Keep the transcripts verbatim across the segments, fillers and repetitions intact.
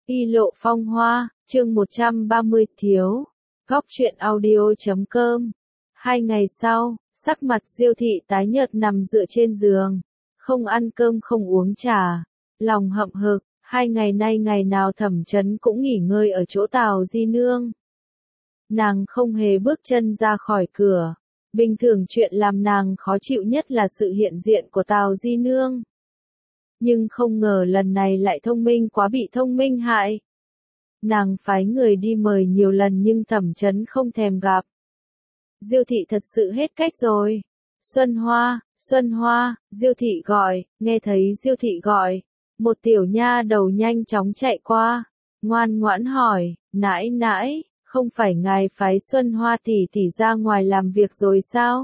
Y lộ phong hoa, chương một trăm ba mươi, thiếu. Góc truyện audio chấm com. Hai ngày sau, sắc mặt Diêu Thị tái nhợt nằm dựa trên giường, không ăn cơm không uống trà, lòng hậm hực. Hai ngày nay ngày nào Thẩm Chấn cũng nghỉ ngơi ở chỗ Tào Di Nương. Nàng không hề bước chân ra khỏi cửa. Bình thường chuyện làm nàng khó chịu nhất là sự hiện diện của Tào Di Nương. Nhưng không ngờ lần này lại thông minh quá bị thông minh hại. Nàng phái người đi mời nhiều lần nhưng Thẩm Chấn không thèm gặp. Diêu Thị thật sự hết cách rồi. Xuân Hoa, Xuân Hoa, Diêu Thị gọi, nghe thấy Diêu Thị gọi. Một tiểu nha đầu nhanh chóng chạy qua, ngoan ngoãn hỏi, nãi nãi, không phải ngài phái Xuân Hoa tỷ tỷ ra ngoài làm việc rồi sao?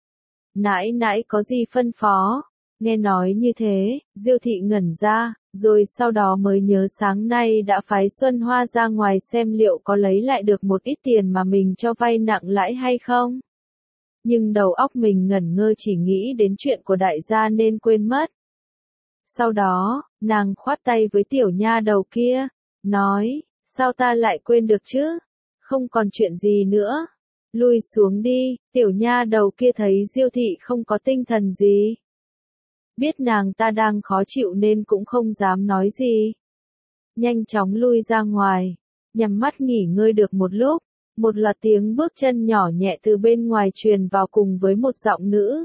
Nãi nãi có gì phân phó? Nghe nói như thế, Diêu Thị ngẩn ra, rồi sau đó mới nhớ sáng nay đã phái Xuân Hoa ra ngoài xem liệu có lấy lại được một ít tiền mà mình cho vay nặng lãi hay không. Nhưng đầu óc mình ngẩn ngơ chỉ nghĩ đến chuyện của đại gia nên quên mất. Sau đó, nàng khoát tay với tiểu nha đầu kia, nói, sao ta lại quên được chứ? Không còn chuyện gì nữa. Lui xuống đi, tiểu nha đầu kia thấy Diêu Thị không có tinh thần gì. Biết nàng ta đang khó chịu nên cũng không dám nói gì. Nhanh chóng lui ra ngoài, nhắm mắt nghỉ ngơi được một lúc, một loạt tiếng bước chân nhỏ nhẹ từ bên ngoài truyền vào cùng với một giọng nữ.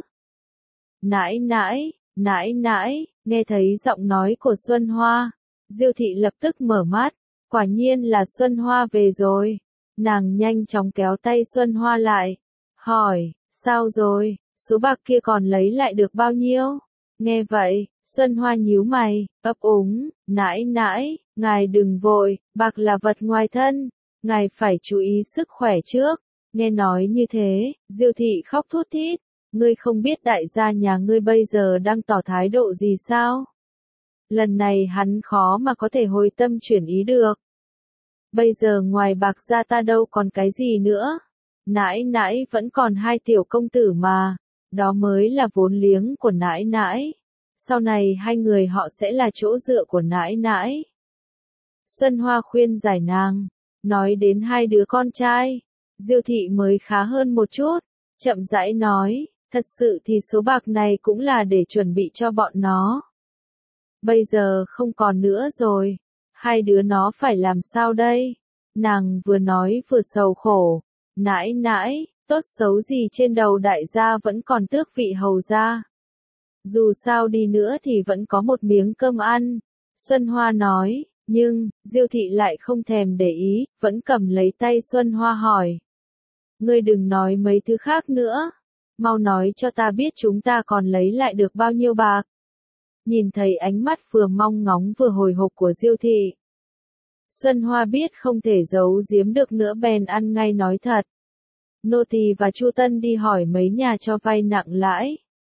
Nãi nãi, nãi nãi, nghe thấy giọng nói của Xuân Hoa, Diêu Thị lập tức mở mắt, quả nhiên là Xuân Hoa về rồi. Nàng nhanh chóng kéo tay Xuân Hoa lại, hỏi, sao rồi, số bạc kia còn lấy lại được bao nhiêu? Nghe vậy, Xuân Hoa nhíu mày, ấp úng, nãi nãi, ngài đừng vội, bạc là vật ngoài thân, ngài phải chú ý sức khỏe trước. Nghe nói như thế, Diêu Thị khóc thút thít, ngươi không biết đại gia nhà ngươi bây giờ đang tỏ thái độ gì sao? Lần này hắn khó mà có thể hồi tâm chuyển ý được. Bây giờ ngoài bạc ra ta đâu còn cái gì nữa. Nãi nãi vẫn còn hai tiểu công tử mà. Đó mới là vốn liếng của nãi nãi. Sau này hai người họ sẽ là chỗ dựa của nãi nãi. Xuân Hoa khuyên giải nàng. Nói đến hai đứa con trai. Diêu Thị mới khá hơn một chút. Chậm rãi nói. Thật sự thì số bạc này cũng là để chuẩn bị cho bọn nó. Bây giờ không còn nữa rồi. Hai đứa nó phải làm sao đây? Nàng vừa nói vừa sầu khổ. Nãi nãi, tốt xấu gì trên đầu đại gia vẫn còn tước vị hầu gia. Dù sao đi nữa thì vẫn có một miếng cơm ăn. Xuân Hoa nói, nhưng, Diêu Thị lại không thèm để ý, vẫn cầm lấy tay Xuân Hoa hỏi. Ngươi đừng nói mấy thứ khác nữa. Mau nói cho ta biết chúng ta còn lấy lại được bao nhiêu bạc. Nhìn thấy ánh mắt vừa mong ngóng vừa hồi hộp của Diêu Thị. Xuân Hoa biết không thể giấu giếm được nữa bèn ăn ngay nói thật. Nô tỳ và Chu Tân đi hỏi mấy nhà cho vay nặng lãi.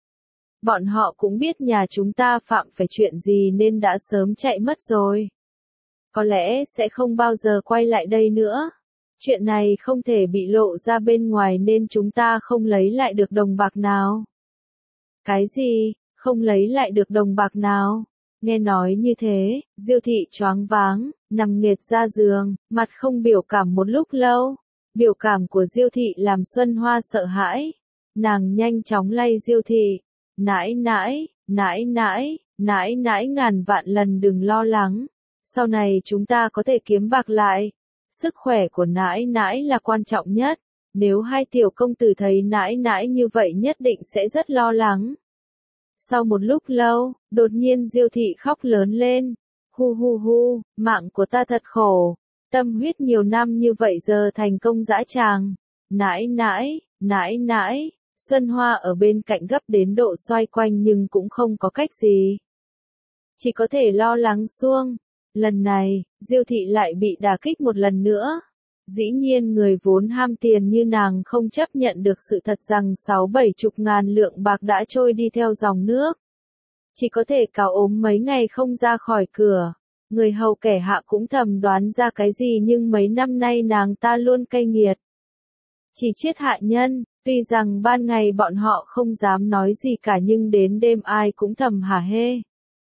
Bọn họ cũng biết nhà chúng ta phạm phải chuyện gì nên đã sớm chạy mất rồi. Có lẽ sẽ không bao giờ quay lại đây nữa. Chuyện này không thể bị lộ ra bên ngoài nên chúng ta không lấy lại được đồng bạc nào. Cái gì, không lấy lại được đồng bạc nào? Nghe nói như thế, Diêu Thị choáng váng, nằm nghiệt ra giường, mặt không biểu cảm một lúc lâu. Biểu cảm của Diêu Thị làm Xuân Hoa sợ hãi. Nàng nhanh chóng lay Diêu Thị. Nãi nãi, nãi nãi, nãi nãi ngàn vạn lần đừng lo lắng. Sau này chúng ta có thể kiếm bạc lại. Sức khỏe của nãi nãi là quan trọng nhất. Nếu hai tiểu công tử thấy nãi nãi như vậy nhất định sẽ rất lo lắng. Sau một lúc lâu, đột nhiên Diêu Thị khóc lớn lên. Hu hu hu, mạng của ta thật khổ. Tâm huyết nhiều năm như vậy giờ thành công dã tràng. Nãi nãi, nãi nãi, Xuân Hoa ở bên cạnh gấp đến độ xoay quanh nhưng cũng không có cách gì. Chỉ có thể lo lắng xuông. Lần này, Diêu Thị lại bị đả kích một lần nữa. Dĩ nhiên người vốn ham tiền như nàng không chấp nhận được sự thật rằng sáu bảy chục ngàn lượng bạc đã trôi đi theo dòng nước. Chỉ có thể cào ốm mấy ngày không ra khỏi cửa. Người hầu kẻ hạ cũng thầm đoán ra cái gì nhưng mấy năm nay nàng ta luôn cay nghiệt. Chỉ chiết hạ nhân, tuy rằng ban ngày bọn họ không dám nói gì cả nhưng đến đêm ai cũng thầm hả hê.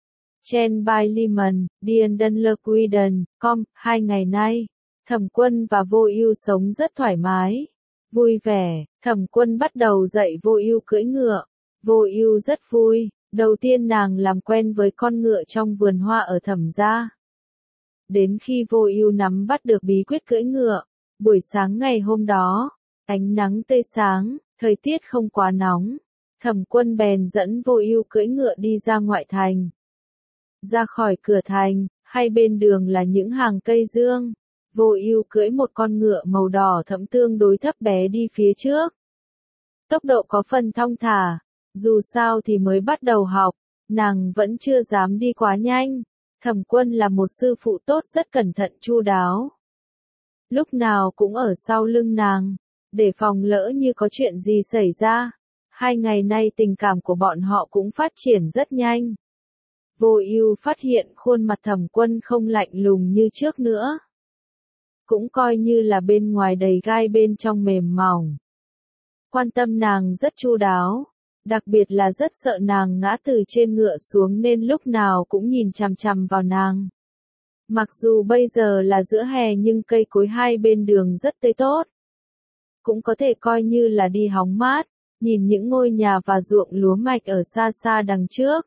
Chen by Lehman, Dien Dunlequiden, com, hai ngày nay, Thẩm Quân và Vô Ưu sống rất thoải mái, vui vẻ. Thẩm Quân bắt đầu dạy Vô Ưu cưỡi ngựa. Vô Ưu rất vui, đầu tiên nàng làm quen với con ngựa trong vườn hoa ở Thẩm gia. Đến khi Vô Ưu nắm bắt được bí quyết cưỡi ngựa, buổi sáng ngày hôm đó, ánh nắng tươi sáng, thời tiết không quá nóng, Thẩm Quân bèn dẫn Vô Ưu cưỡi ngựa đi ra ngoại thành. Ra khỏi cửa thành, hai bên đường là những hàng cây dương. Vô Ưu cưỡi một con ngựa màu đỏ thẫm tương đối thấp bé đi phía trước. Tốc độ có phần thong thả, dù sao thì mới bắt đầu học, nàng vẫn chưa dám đi quá nhanh. Thẩm Quân là một sư phụ tốt rất cẩn thận chu đáo. Lúc nào cũng ở sau lưng nàng, để phòng lỡ như có chuyện gì xảy ra. Hai ngày nay tình cảm của bọn họ cũng phát triển rất nhanh. Vô Ưu phát hiện khuôn mặt Thẩm Quân không lạnh lùng như trước nữa. Cũng coi như là bên ngoài đầy gai bên trong mềm mỏng. Quan tâm nàng rất chu đáo, đặc biệt là rất sợ nàng ngã từ trên ngựa xuống nên lúc nào cũng nhìn chằm chằm vào nàng. Mặc dù bây giờ là giữa hè nhưng cây cối hai bên đường rất tươi tốt. Cũng có thể coi như là đi hóng mát, nhìn những ngôi nhà và ruộng lúa mạch ở xa xa đằng trước.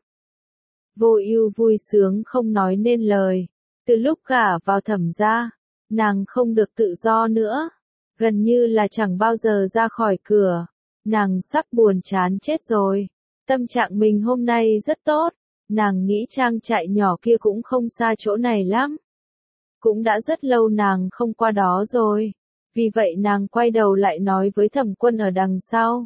Vô Ưu vui sướng không nói nên lời. Từ lúc gả vào Thẩm gia, nàng không được tự do nữa, gần như là chẳng bao giờ ra khỏi cửa. Nàng sắp buồn chán chết rồi. Tâm trạng mình hôm nay rất tốt, nàng nghĩ trang trại nhỏ kia cũng không xa chỗ này lắm. Cũng đã rất lâu nàng không qua đó rồi. Vì vậy nàng quay đầu lại nói với Thẩm Quân ở đằng sau.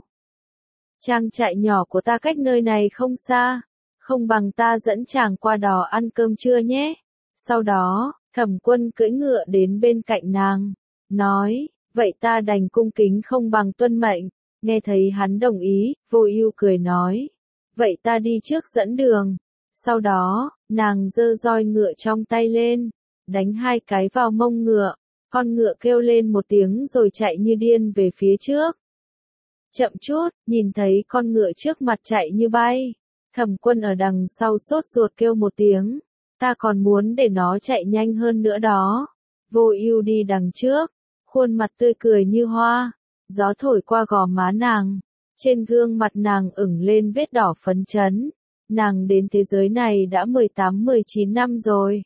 Trang trại nhỏ của ta cách nơi này không xa, không bằng ta dẫn chàng qua đó ăn cơm trưa nhé. Sau đó, Thẩm Quân cưỡi ngựa đến bên cạnh nàng, nói, vậy ta đành cung kính không bằng tuân mệnh. Nghe thấy hắn đồng ý, Vô Ưu cười nói, vậy ta đi trước dẫn đường. Sau đó, nàng giơ roi ngựa trong tay lên, đánh hai cái vào mông ngựa, con ngựa kêu lên một tiếng rồi chạy như điên về phía trước. Chậm chút, nhìn thấy con ngựa trước mặt chạy như bay, Thẩm Quân ở đằng sau sốt ruột kêu một tiếng, ta còn muốn để nó chạy nhanh hơn nữa đó. Vô Ưu đi đằng trước, khuôn mặt tươi cười như hoa, gió thổi qua gò má nàng, trên gương mặt nàng ửng lên vết đỏ phấn chấn. Nàng đến thế giới này đã mười tám mười chín năm rồi.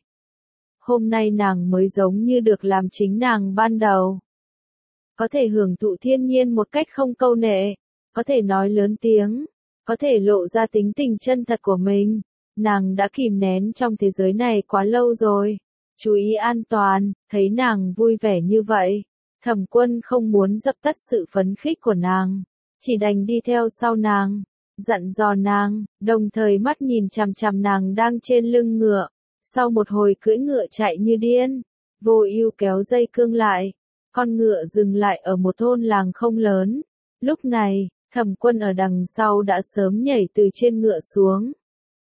Hôm nay nàng mới giống như được làm chính nàng ban đầu. Có thể hưởng thụ thiên nhiên một cách không câu nệ, có thể nói lớn tiếng, có thể lộ ra tính tình chân thật của mình. Nàng đã kìm nén trong thế giới này quá lâu rồi. Chú ý an toàn, thấy nàng vui vẻ như vậy, Thẩm Quân không muốn dập tắt sự phấn khích của nàng, chỉ đành đi theo sau nàng, dặn dò nàng, đồng thời mắt nhìn chằm chằm nàng đang trên lưng ngựa. Sau một hồi cưỡi ngựa chạy như điên, Vô Ưu kéo dây cương lại, con ngựa dừng lại ở một thôn làng không lớn. Lúc này, Thẩm Quân ở đằng sau đã sớm nhảy từ trên ngựa xuống,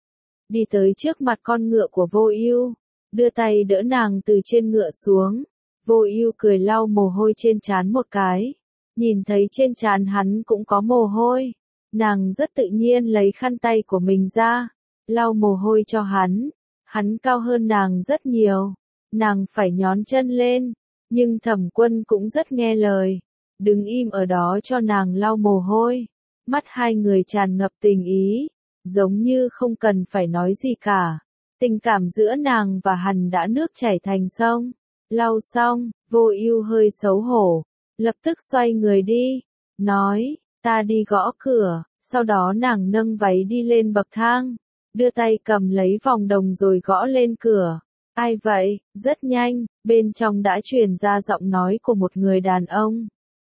đi tới trước mặt con ngựa của Vô Ưu, đưa tay đỡ nàng từ trên ngựa xuống. Vô Ưu cười lau mồ hôi trên trán một cái, nhìn thấy trên trán hắn cũng có mồ hôi, nàng rất tự nhiên lấy khăn tay của mình ra, lau mồ hôi cho hắn. Hắn cao hơn nàng rất nhiều, nàng phải nhón chân lên, nhưng Thẩm Quân cũng rất nghe lời, đứng im ở đó cho nàng lau mồ hôi. Mắt hai người tràn ngập tình ý, giống như không cần phải nói gì cả. Tình cảm giữa nàng và hắn đã nước chảy thành sông. Lau xong, Vô Ưu hơi xấu hổ, lập tức xoay người đi, nói, ta đi gõ cửa. Sau đó nàng nâng váy đi lên bậc thang, đưa tay cầm lấy vòng đồng rồi gõ lên cửa. Ai vậy? Rất nhanh, bên trong đã truyền ra giọng nói của một người đàn ông.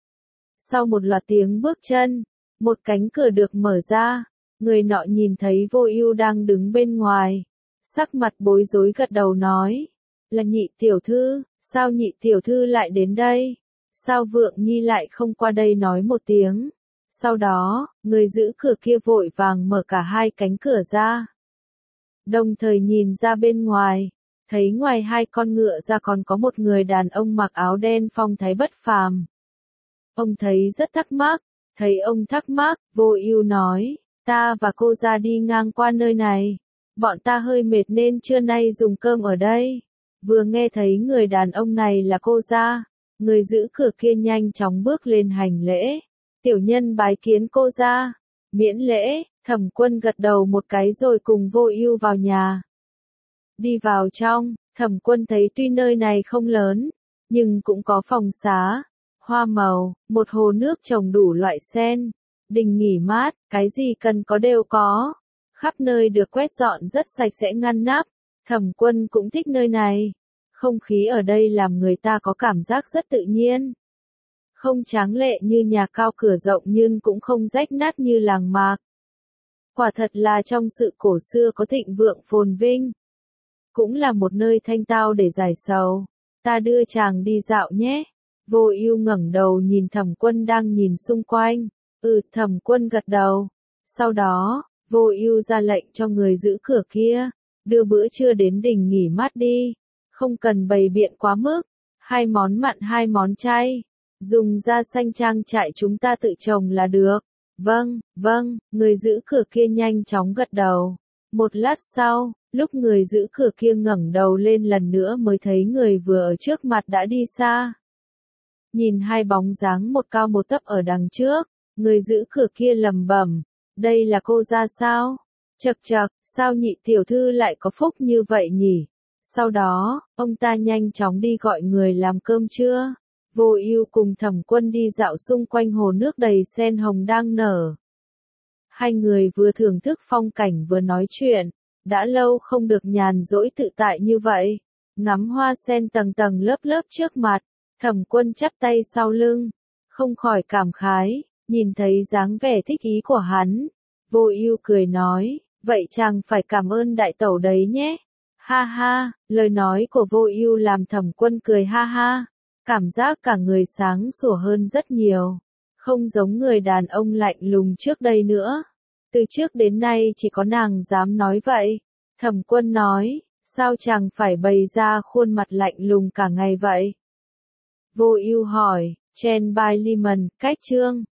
Sau một loạt tiếng bước chân, một cánh cửa được mở ra, người nọ nhìn thấy Vô Ưu đang đứng bên ngoài, sắc mặt bối rối gật đầu nói, là Nhị tiểu thư, sao Nhị tiểu thư lại đến đây? Sao Vượng Nhi lại không qua đây nói một tiếng? Sau đó, người giữ cửa kia vội vàng mở cả hai cánh cửa ra, đồng thời nhìn ra bên ngoài, thấy ngoài hai con ngựa ra còn có một người đàn ông mặc áo đen phong thái bất phàm. Ông thấy rất thắc mắc, thấy ông thắc mắc, Vô Ưu nói, ta và cô ra đi ngang qua nơi này, bọn ta hơi mệt nên trưa nay dùng cơm ở đây. Vừa nghe thấy người đàn ông này là cô gia, người giữ cửa kia nhanh chóng bước lên hành lễ. Tiểu nhân bái kiến cô gia. Miễn lễ, Thẩm Quân gật đầu một cái rồi cùng Vô Ưu vào nhà. Đi vào trong, Thẩm Quân thấy tuy nơi này không lớn, nhưng cũng có phòng xá, hoa màu, một hồ nước trồng đủ loại sen, đình nghỉ mát, cái gì cần có đều có. Khắp nơi được quét dọn rất sạch sẽ ngăn nắp. Thẩm Quân cũng thích nơi này. Không khí ở đây làm người ta có cảm giác rất tự nhiên. Không tráng lệ như nhà cao cửa rộng nhưng cũng không rách nát như làng mạc. Quả thật là trong sự cổ xưa có thịnh vượng phồn vinh. Cũng là một nơi thanh tao để giải sầu. Ta đưa chàng đi dạo nhé. Vô Ưu ngẩng đầu nhìn Thẩm Quân đang nhìn xung quanh. Ừ, Thẩm Quân gật đầu. Sau đó, Vô Ưu ra lệnh cho người giữ cửa kia, đưa bữa trưa đến đình nghỉ mát đi, không cần bày biện quá mức, hai món mặn hai món chay, dùng da xanh trang trại chúng ta tự trồng là được. Vâng, vâng, người giữ cửa kia nhanh chóng gật đầu. Một lát sau, lúc người giữ cửa kia ngẩng đầu lên lần nữa mới thấy người vừa ở trước mặt đã đi xa. Nhìn hai bóng dáng một cao một thấp ở đằng trước, người giữ cửa kia lẩm bẩm, đây là cô gia sao? Chậc chậc, sao nhị tiểu thư lại có phúc như vậy nhỉ? Sau đó, ông ta nhanh chóng đi gọi người làm cơm trưa. Vô Ưu cùng Thẩm Quân đi dạo xung quanh hồ nước đầy sen hồng đang nở. Hai người vừa thưởng thức phong cảnh vừa nói chuyện, đã lâu không được nhàn rỗi tự tại như vậy. Ngắm hoa sen tầng tầng lớp lớp trước mặt, Thẩm Quân chắp tay sau lưng, không khỏi cảm khái, nhìn thấy dáng vẻ thích ý của hắn. Vô Ưu cười nói, vậy chàng phải cảm ơn đại tẩu đấy nhé. Ha ha, lời nói của Vô Ưu làm Thẩm Quân cười ha ha, cảm giác cả người sáng sủa hơn rất nhiều, không giống người đàn ông lạnh lùng trước đây nữa. Từ trước đến nay chỉ có nàng dám nói vậy. Thẩm Quân nói, sao chàng phải bày ra khuôn mặt lạnh lùng cả ngày vậy? Vô Ưu hỏi, Chen Bai Liman, cách chương